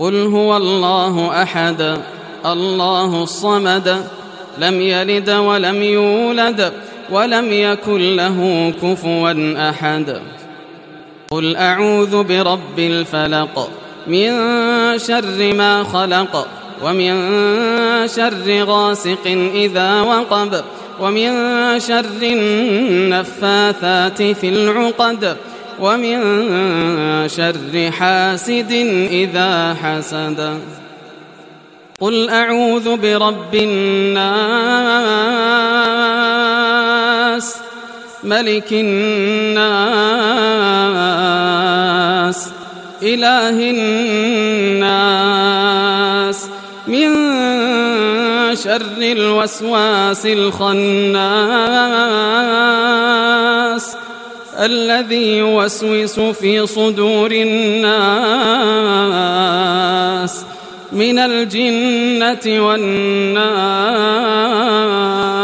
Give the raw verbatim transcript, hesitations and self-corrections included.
قل هو الله أحد الله الصمد لم يلد ولم يولد ولم يكن له كفوا أحد قل أعوذ برب الفلق من شر ما خلق ومن شر غاسق إذا وقب ومن شر النفاثات في العقد ومن شر حاسد إذا حسد قل أعوذ برب الناس ملك الناس إله الناس من شر الوسواس الخناس الذي يوسوس في صدور الناس من الجنة والناس.